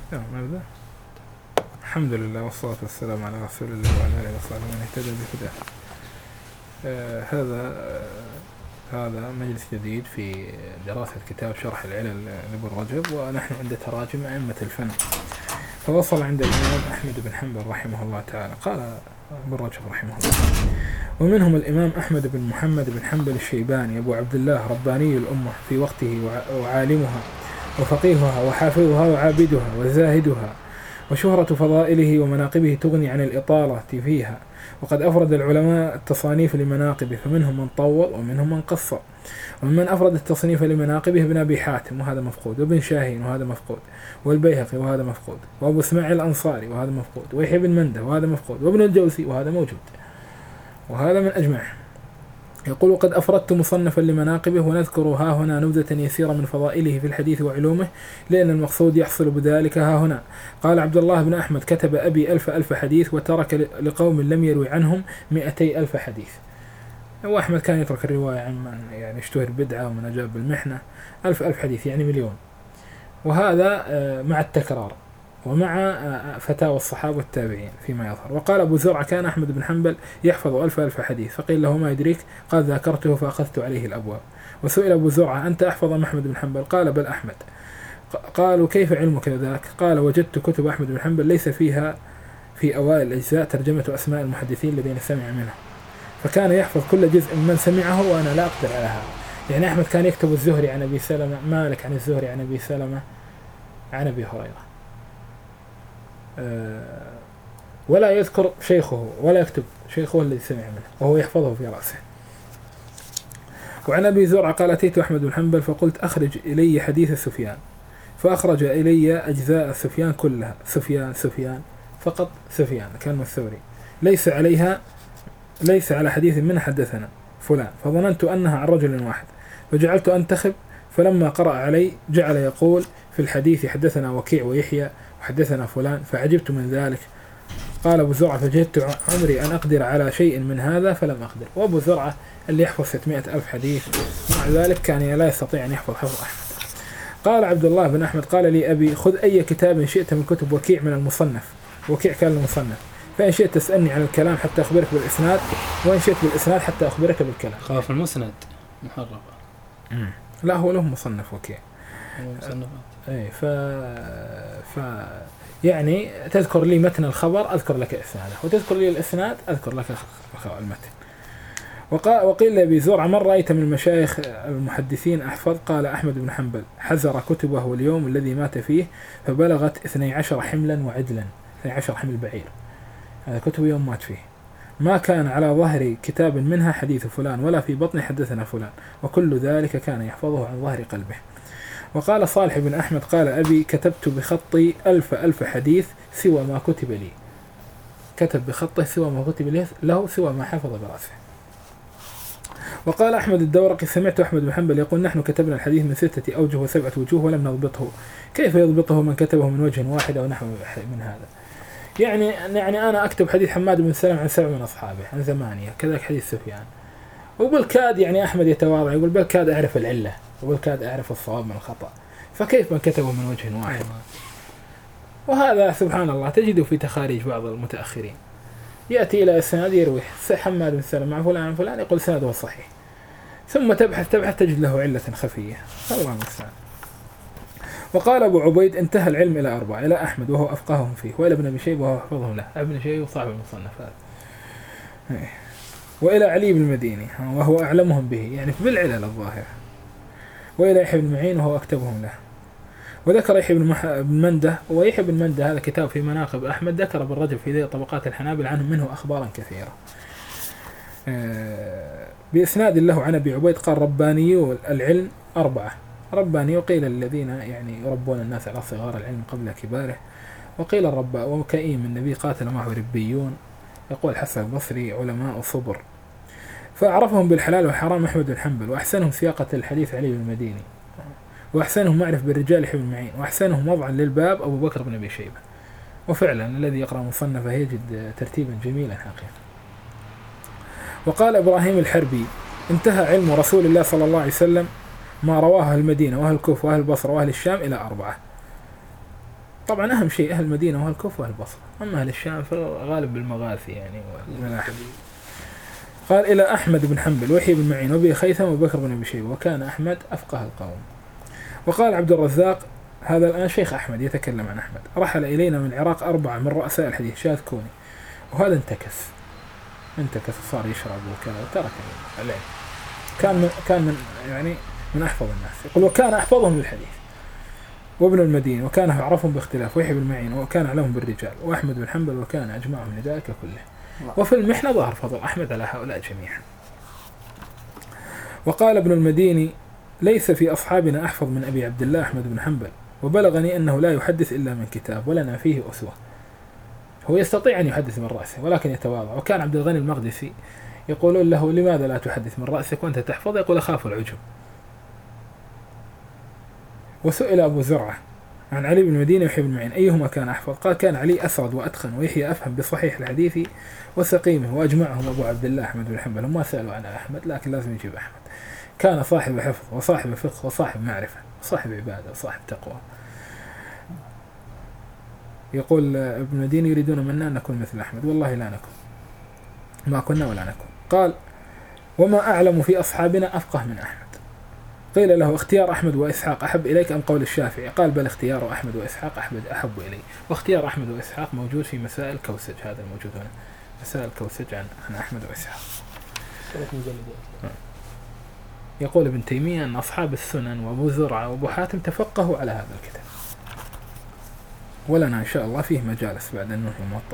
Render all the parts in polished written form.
نبدأ. الحمد لله والصلاة والسلام على رسول الله وعلى آله وصحبه من اهتدى بهداه. هذا مجلس جديد في دراسة كتاب شرح العلل لابن رجب، ونحن عند تراجم أئمة الفن. فوصل عند الإمام أحمد بن حنبل رحمه الله تعالى. قال ابن رجب رحمه الله: ومنهم الإمام أحمد بن محمد بن حنبل الشيباني أبو عبد الله رباني الأمة في وقته، وعالمها وفقيهها وحافظها وعابدها وزاهدها، وشهرة فضائله ومناقبه تغني عن الإطالة فيها. وقد أفرد العلماء التصانيف لمناقبه، فمنهم من طول ومنهم من قصر. ومن أفرد التصنيف لمناقبه ابن أبي حاتم وهذا مفقود، وابن شاهين وهذا مفقود، والبيهقي وهذا مفقود، وأبو اسماعيل الأنصاري وهذا مفقود، ويحيى بن منده وهذا مفقود، وابن الجوزي وهذا موجود، وهذا من أجمعه. يقول: قد أفردت مصنفا لمناقبه، ونذكر ها هنا نبذة يسيرة من فضائله في الحديث وعلومه، لأن المقصود يحصل بذلك ها هنا. قال عبد الله بن أحمد: كتب أبي 1000 حديث، وترك لقوم لم يروي عنهم 200,000 حديث. وأحمد كان يترك الرواية عن من يعني اشتهر بدعة ومن أجاب بالمحنة. 1000 حديث يعني مليون، وهذا مع التكرار ومع فتاوى الصحابة والتابعين فيما يظهر. وقال أبو زرعة: كان أحمد بن حنبل يحفظ 1000 حديث، فقيل له: ما يدريك؟ قال: ذاكرته فأخذت عليه الأبواب. وسئل أبو زرعة: أنت أحفظ من أحمد بن حنبل؟ قال: بل أحمد. قالوا: كيف علمك ذاك؟ قال: وجدت كتب أحمد بن حنبل ليس فيها في أوائل الأجزاء ترجمة أسماء المحدثين الذين سمع منهم، فكان يحفظ كل جزء من سمعه، وأنا لا أقدر على هذا. يعني أحمد كان يكتب الزهري عن أبي سلمة، مالك عن الزهري عن أبي سلمة عن أبي هريرة، ولا يذكر شيخه ولا يكتب شيخه الذي سمع منه، وهو يحفظه في رأسه. وعن أبي زرعة قال: أتيت أحمد بن حنبل فقلت: أخرج إلي حديث سفيان، فأخرج إلي أجزاء سفيان كلها، سفيان فقط، سفيان كان الثوري، ليس على حديث من حدثنا فلان، فظننت أنها عن رجل واحد، فجعلت أنتخب، فلما قرأ علي جعل يقول في الحديث: حدثنا وكيع ويحيى وحدثنا فلان، فعجبت من ذلك. قال أبو زرعة: فجدت عمري أن أقدر على شيء من هذا فلم أقدر. وأبو زرعة اللي يحفظ 600,000 حديث، مع ذلك كان لا يستطيع أن يحفظ حفظ أحمد. قال عبد الله بن أحمد: قال لي أبي: خذ أي كتاب شئت من كتب وكيع من المصنف، وكيع كان المصنف، فإن شئت تسألني عن الكلام حتى أخبرك بالإسناد، وإن شئت بالإسناد حتى أخبرك بالكلام. خاف المسند محرفة. لا، هو له مصنف وكيع. مصنفات. يعني تذكر لي متن الخبر أذكر لك إسناده، وتذكر لي الإسناد أذكر لك المتن. وقيل لأبي زرعة: من رأيت من المشايخ المحدثين أحفظ؟ قال أحمد بن حنبل: حزر كتبه اليوم الذي مات فيه فبلغت 12 حملا وعدلا، 12 حمل بعير، هذا كتب يوم مات فيه، ما كان على ظهر كتاب منها حديث فلان، ولا في بطن حدثنا فلان، وكل ذلك كان يحفظه عن ظهر قلبه. وقال صالح بن أحمد: قال أبي: كتبت بخطي 1000 حديث سوى ما كتب لي. كتب بخطه سوى ما كتب له سوى ما حفظ برأسه. وقال أحمد الدورقي: سمعت أحمد بن حنبل يقول: نحن كتبنا الحديث من 6 أوجه و7 وجوه ولم نضبطه، كيف يضبطه من كتبه من وجه واحد أو نحو من هذا؟ يعني أنا أكتب حديث حماد بن سلمة عن 7 من أصحابه، عن 8، كذلك حديث سفيان، وبالكاد يعني أحمد يتواضع يقول: بالكاد أعرف العلة، وبالكاد أعرف الصواب من الخطأ، فكيف من كتبه من وجه واحد؟ وهذا سبحان الله تجده في تخاريج بعض المتأخرين، يأتي إلى إسناد يروي حماد بن سلمة مع فلان فلان، يقول سنده صحيح، ثم تبحث تجد له علة خفية، الله المستعان. وقال أبو عبيد: انتهى العلم إلى 4، إلى أحمد وهو أفقههم فيه، وإلى ابن أبي شيبة وهو أحفظهم له، ابن شيبة صاحب المصنفات، وإلى علي بن المديني وهو أعلمهم به يعني بالعلل الظاهرة، وإلى يحيى بن معين وهو أكتبهم له. وذكر يحيى بن منده، ويحيى بن منده هذا كتاب في مناقب أحمد، ذكر ابن رجب في ذي طبقات الحنابل عنهم منه أخبارا كثيرة بإسناد له عن أبي عبيد قال: رباني العلم 4. رباني وقيل الذين يعني يربون الناس على صغار العلم قبل كباره، وقيل الرباء وكئيم النبي قاتل معه ربيون. يقول حسن البصري: علماء صبر. فأعرفهم بالحلال والحرام أحمد بن حنبل، وأحسنهم سياقة الحديث علي بن المديني، وأحسنهم معرف بالرجال يحيى بن معين، وأحسنهم وضعا للباب أبو بكر بن أبي شيبة. وفعلا الذي يقرأ مصنفه يجد ترتيبا جميلا حقيقة. وقال إبراهيم الحربي: انتهى علم رسول الله صلى الله عليه وسلم ما رواه المدينة وأهل الكوفة وأهل البصرة وأهل الشام إلى 4. طبعا أهم شيء أهل المدينة وأهل الكوفة وأهل البصرة، أما أهل الشام فغالب بالمغاثي يعني والملاحم. قال إلى أحمد بن حنبل ويحيى بن معين وأبي خيثم وبكر بن أبي شيبة، وكان أحمد أفقه القوم. وقال عبد الرزاق، هذا الآن شيخ أحمد يتكلم عن أحمد، رحل إلينا من العراق 4 من رؤساء الحديث شاذ كوني، وهذا انتكس وصار يشرب وكذا وترك العلم. كان من يعني من أحفظ الناس. يقول وكان أحفظهم للحديث، وابن المدين وكان أعرفهم باختلاف، ويحيى بن معين وكان أعلمهم بالرجال، وأحمد بن حنبل وكان أجمعهم لذلك كله. وفي المحنة ظهر فضل أحمد على هؤلاء جميعا. وقال ابن المديني ليس في أصحابنا أحفظ من أبي عبد الله أحمد بن حنبل، وبلغني أنه لا يحدث إلا من كتاب ولنا فيه أسوة. هو يستطيع أن يحدث من رأسه ولكن يتواضع. وكان عبد الغني المقدسي يقولون له لماذا لا تحدث من رأسك وأنت تحفظ؟ يقول أخاف العجب. وسئل أبو زرعة عن علي بن المديني ويحيى بن معين أيهما كان أحفظ؟ قال كان علي أسرد وأتقن، ويحيى أفهم بصحيح الحديث وسقيمه، وأجمعهم أبو عبد الله أحمد بن حنبل. هم ما سألوا عن أحمد لكن لازم يجيب أحمد. كان صاحب حفظ وصاحب فقه وصاحب معرفة وصاحب عبادة وصاحب تقوى. يقول ابن المديني يريدون منا أن نكون مثل أحمد، والله لا نكون، ما كنا ولا نكون. قال وما أعلم في أصحابنا أفقه من أحمد. قيل له اختيار أحمد وإسحاق أحب إليك أم قول الشافعي؟ قال بل اختيار أحمد وإسحاق أحب إلي. واختيار أحمد وإسحاق موجود في مسائل كوسج، هذا الموجود هنا مسائل كوسج عن أحمد وإسحاق. يقول ابن تيمية أن أصحاب السنن وأبو زرعة وأبو حاتم تفقهوا على هذا الكتاب، ولنا إن شاء الله فيه مجالس بعد أنه موطأ.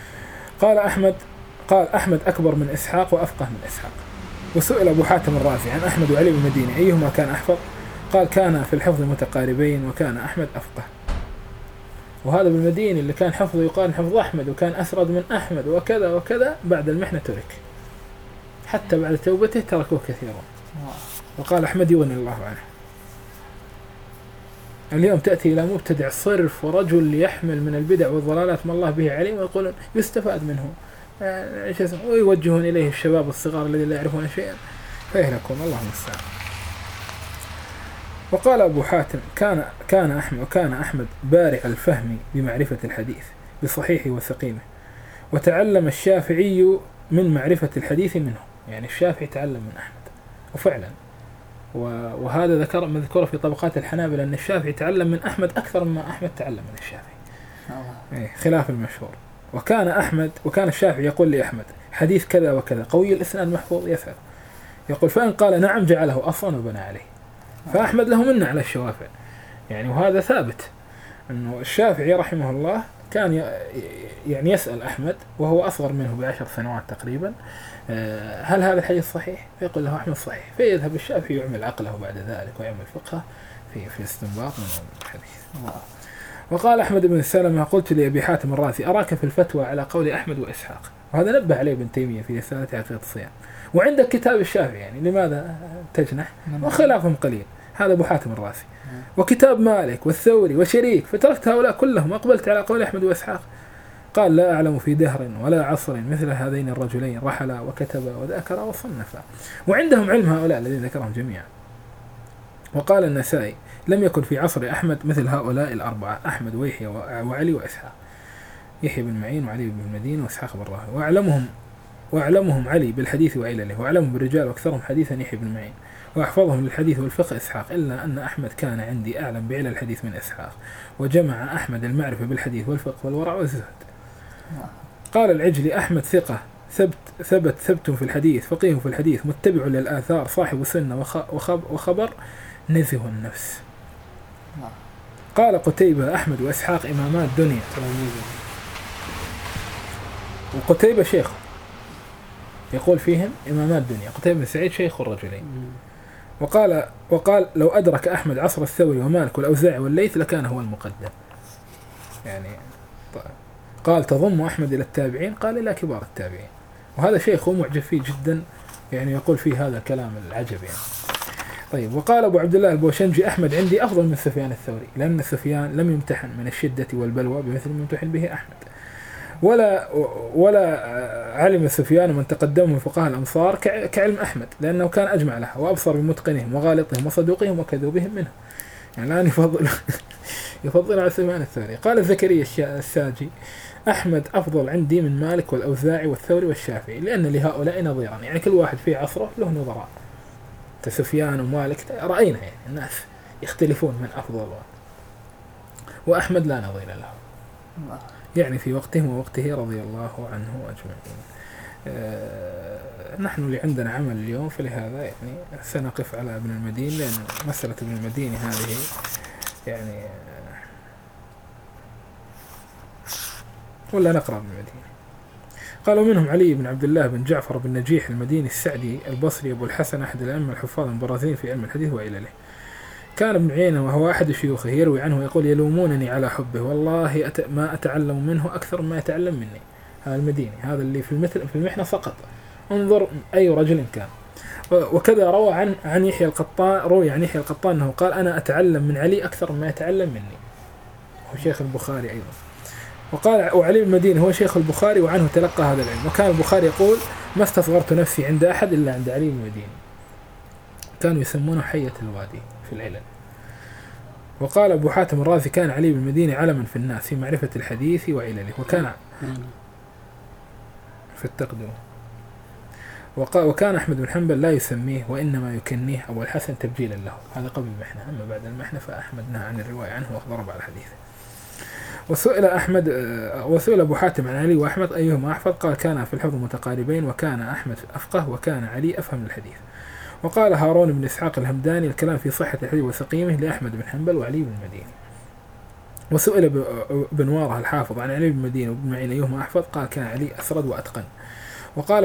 قال أحمد أكبر من إسحاق وأفقه من إسحاق. وسئل أبو حاتم الرازي عن أحمد وعلي بن المديني أيهما كان أحفظ؟ قال كان في الحفظ متقاربين وكان أحمد أفقه. وهذا ابن المديني اللي كان حفظه يقال حفظ أحمد وكان أسرد من أحمد وكذا وكذا، بعد المحنة ترك، حتى بعد توبته تركوه كثيرا. وقال أحمد يغني الله عنه. اليوم تأتي إلى مبتدع صرف ورجل يحمل من البدع والضلالات ما الله به عليم، ويقولون يستفاد منه ويوجهون إليه الشباب الصغار الذين لا يعرفون شيئا فيهلكون، الله المستعان. وقال أبو حاتم كان أحمد بارع الفهم بمعرفة الحديث بصحيحه وسقيمه، وتعلم الشافعي من معرفة الحديث منه، يعني الشافعي تعلم من أحمد. وفعلا وهذا مذكور في طبقات الحنابلة أن الشافعي تعلم من أحمد أكثر مما أحمد تعلم من الشافعي، خلاف المشهور. وكان الشافعي يقول لأحمد حديث كذا وكذا قوي الإسناد محفوظ، يسأل يقول فإن قال نعم جعله أصلا وبنى عليه. فأحمد له منه على الشوافع يعني، وهذا ثابت أنه الشافعي رحمه الله كان يعني يسأل أحمد وهو أصغر منه ب10 سنوات تقريبا هل هذا الحديث صحيح؟ فيقول له أحمد صحيح، فيذهب الشافعي يعمل عقله بعد ذلك ويعمل فقه في استنباط من الحديث. وقال أحمد بن سلمة قلت لأبي حاتم الرازي أراك في الفتوى على قول أحمد وإسحاق، وهذا نبه عليه ابن تيمية في رسالة عقيدة الصيام، وعندك كتاب الشافعي يعني لماذا تجنح؟ وخلافهم قليل، هذا أبو حاتم الرازي. وكتاب مالك والثوري وشريك، فتركت هؤلاء كلهم وأقبلت على قول أحمد وإسحاق. قال لا أعلم في دهر ولا عصر مثل هذين الرجلين رحلا وكتبا وذاكرا وصنفا، وعندهم علم هؤلاء الذين ذكرهم جميعا. وقال النسائي لم يكن في عصر أحمد مثل هؤلاء الأربعة، أحمد ويحيى وعلي وإسحاق، يحيى بن معين وعلي بن المديني وإسحاق بن راهويه. وأعلمهم علي بالحديث وعلله، وأعلمهم بالرجال وأكثرهم حديثا يحيى بن معين، وأحفظهم للحديث والفقه إسحاق، إلا أن أحمد كان عندي أعلم بعلل الحديث من إسحاق، وجمع أحمد المعرفة بالحديث والفقه والورع والزهد. قال العجلي أحمد ثقة ثبت في الحديث، فقيه في الحديث، متبع للآثار، صاحب سنة وخبر، نزه النفس. قال قتيبة أحمد وإسحاق إمامات دنيا، وقتيبة شيخ يقول فيهم إمامات دنيا، قتيبة بن سعيد شيخ الرجلين. وقال لو أدرك أحمد عصر الثوري ومالك والأوزاعي والليث لكان هو المقدم يعني. قال تضم أحمد إلى التابعين، قال إلى كبار التابعين، وهذا شيخ معجب فيه جدا يعني، يقول فيه هذا الكلام العجب يعني. طيب وقال أبو عبد الله البوشنجي أحمد عندي أفضل من سفيان الثوري، لأن سفيان لم يمتحن من الشدة والبلوى بمثل ما يمتحن به أحمد، ولا علم سفيان من تقدمه من فقهاء الأمصار كعلم أحمد، لأنه كان أجمع لها وأبصر بمتقنهم وغالطهم وصدوقهم وكذوبهم منه. يعني الآن يفضل على سفيان الثوري. قال زكريا الساجي: أحمد أفضل عندي من مالك والأوزاعي والثوري والشافعي، لأن لهؤلاء نظيرا، يعني كل واحد في عصره له نظراء. سفيان ومالك رأينا يعني الناس يختلفون من أفضل، وأحمد لا نظير له، يعني في وقتهم ووقته رضي الله عنه أجمعين. نحن اللي عندنا عمل اليوم، فلهذا يعني سنقف على ابن المديني، لأن مسألة ابن المديني هذه يعني ولا نقرأ ابن المديني. قالوا منهم علي بن عبد الله بن جعفر بن نجيح المديني السعدي البصري أبو الحسن، أحد الأئمة الحفاظ البرازين في علم الحديث وعلله. كان ابن عيينة وهو أحد شيوخه يروي عنه ويقول: يلومونني على حبه، والله ما أتعلم منه أكثر ما يتعلم مني. هذا المديني، هذا اللي في المحنة سقط، انظر أي رجل كان. وكذا روى عن يحيى القطان، روي عن يحيى القطان أنه قال: أنا أتعلم من علي أكثر ما يتعلم مني. هو شيخ البخاري أيضا. وقال: وعلي بن المديني هو شيخ البخاري وعنه تلقى هذا العلم. وكان البخاري يقول: ما استصغرت نفسي عند أحد إلا عند علي بن المديني. كانوا يسمونه حية الوادي في العلل. وقال أبو حاتم الرازي: كان علي بن المديني علما في الناس في معرفة الحديث وعلله، وكان في التقدم. وكان أحمد بن حنبل لا يسميه وإنما يكنيه أبو الحسن تبجيلا له. هذا قبل المحنة، أما بعد المحنة فأحمد نهى عن الرواية عنه وضرب على الحديث. وسئل أبو حاتم عن علي وأحمد أيهما أحفظ، قال: كان في الحفظ متقاربين، وكان أحمد أفقه وكان علي أفهم الحديث. وقال هارون بن إسحاق الهمداني: الكلام في صحة الحديث وسقيمه لأحمد بن حنبل وعلي بن المديني. وسئل بن واره الحافظ عن علي بن المديني وابن معين أيهما أحفظ، قال: كان علي أسرد وأتقن. وقال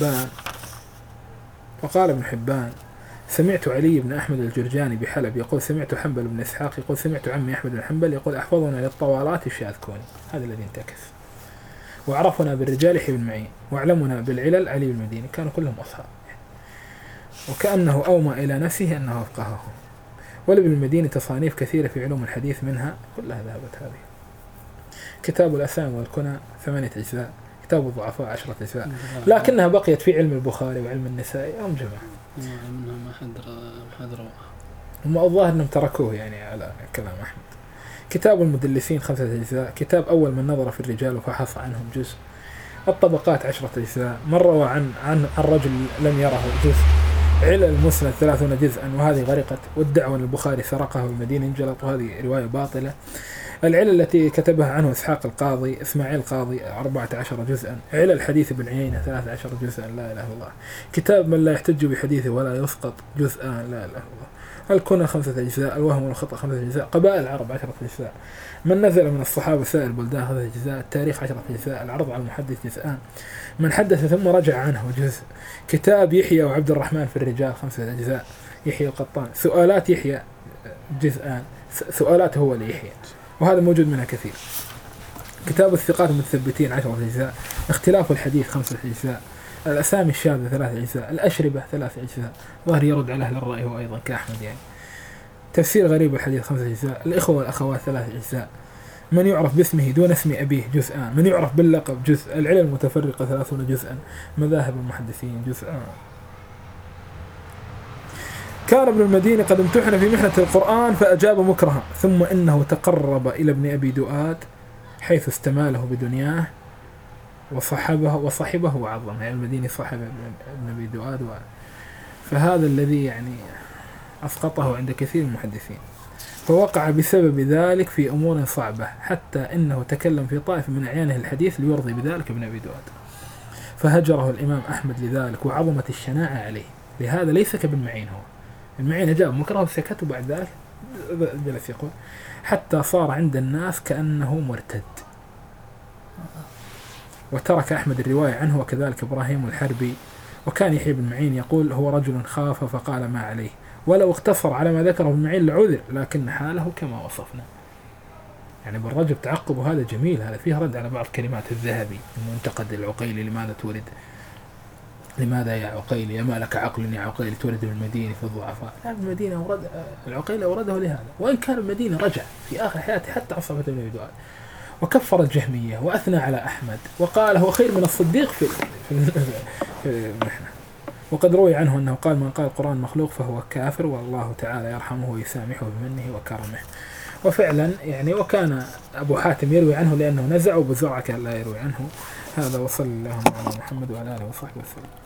ابن حبان: سمعت علي بن أحمد الجرجاني بحلب يقول: سمعت حنبل بن إسحاق يقول: سمعت عمي أحمد بن حنبل يقول: أحفظنا للطوالات الشاذكوني. هذا الذي انتكس. وعرفنا بالرجال يحيى بن معين، وأعلمنا بالعلل علي بن المديني. كانوا كلهم أصحاب، وكأنه أومى إلى نفسه أنه أفقهه. ولابن المديني تصانيف كثيرة في علوم الحديث، منها كلها ذهبت هذه: كتاب الأسامي والكنى 8 أجزاء، كتاب الضعفاء 10 أجزاء، لكنها بقيت في علم البخاري وعلم النسائي هم جماعة منها ما حد رواه، هم الظاهر أنهم تركوه يعني على كلام أحمد. كتاب المدلسين 5 أجزاء، كتاب أول من نظر في الرجال وفحص عنهم جزء، الطبقات 10 أجزاء، من روى عن رجل لم يره جزء، علل المسند 30 جزءا وهذه غرقت، والدعوة البخاري سرقه والمدينة انجلط وهذه رواية باطلة، العلل التي كتبها عنه إسحاق القاضي إسماعيل القاضي 14 جزءا، علل حديث ابن عيينة 13 جزءا، لا إله إلا الله، كتاب من لا يحتج بحديثه ولا يسقط جزءا، لا إله إلا الله، الكنى 5 أجزاء، الوهم والخطأ 5 أجزاء، قبائل العرب 10 أجزاء، من نزل من الصحابة سائر البلدان 5 أجزاء، التاريخ 10 أجزاء، العرض على المحدث جزءان، من حدث ثم رجع عنه جزء، كتاب يحيى وعبد الرحمن في الرجال 5 أجزاء، يحيى القطان، سؤالات يحيى جزءان، سؤالات هو ليحيى وهذا موجود منها كثير، كتاب الثقات المتثبتين 10 أجزاء، اختلاف الحديث 5 أجزاء، الأسامي الشاذة 3 أجزاء، الأشربة 3 أجزاء، ظهر يرد على أهل الرأي هو أيضا كأحمد يعني، تفسير غريب الحديث 5 أجزاء، الإخوة والأخوات 3 أجزاء، من يعرف باسمه دون اسم أبيه جزءان، من يعرف باللقب جزء، العلل المتفرقة 30 جزءا، مذاهب المحدثين جزءان. كان ابن المديني قد امتحن في محنة القرآن فأجاب مكرها، ثم إنه تقرب إلى ابن أبي دؤاد حيث استماله بدنياه وصحبه وعظمه، يعني المديني صاحب ابن أبي دؤاد فهذا الذي يعني أسقطه عند كثير من المحدثين، فوقع بسبب ذلك في أمور صعبة، حتى إنه تكلم في طائف من أعيانه الحديث ليرضي بذلك ابن أبي دؤاد، فهجره الإمام أحمد لذلك، وعظمت الشناعة عليه، لهذا ليس كابن معين، هو المعين جاب مكره وسكت، وبعد ذلك جلس يقول حتى صار عند الناس كأنه مرتد. وترك أحمد الرواية عنه، وكذلك إبراهيم الحربي. وكان يحيى بن معين يقول هو رجل خاف فقال ما عليه، ولو اقتصر على ما ذكره ابن معين لعذر، لكن حاله كما وصفنا. يعني بالرجب تعقب هذا جميل، هذا فيه رد على بعض كلمات الذهبي المنتقد العقيلي: لماذا تورد، لماذا يا عقيل، يا ما لك عقل يا عقيل تورد المديني في الضعفاء؟ المدينة ورد العقيل أورده لهذا، وإن كان المدينة رجع في آخر حياته حتى عصبة ابن أبي دؤاد، وكفر الجهمية وأثنى على أحمد وقال هو خير من الصديق في المحنة. وقد روي عنه أنه قال: من قال القرآن مخلوق فهو كافر، والله تعالى يرحمه ويسامحه بمنه وكرمه. وفعلا يعني وكان أبو حاتم يروي عنه لأنه نزع، وأبو زرعة كان لا يروي عنه. هذا وصل اللهم على محمد وعلى آله وصحبه وسلم.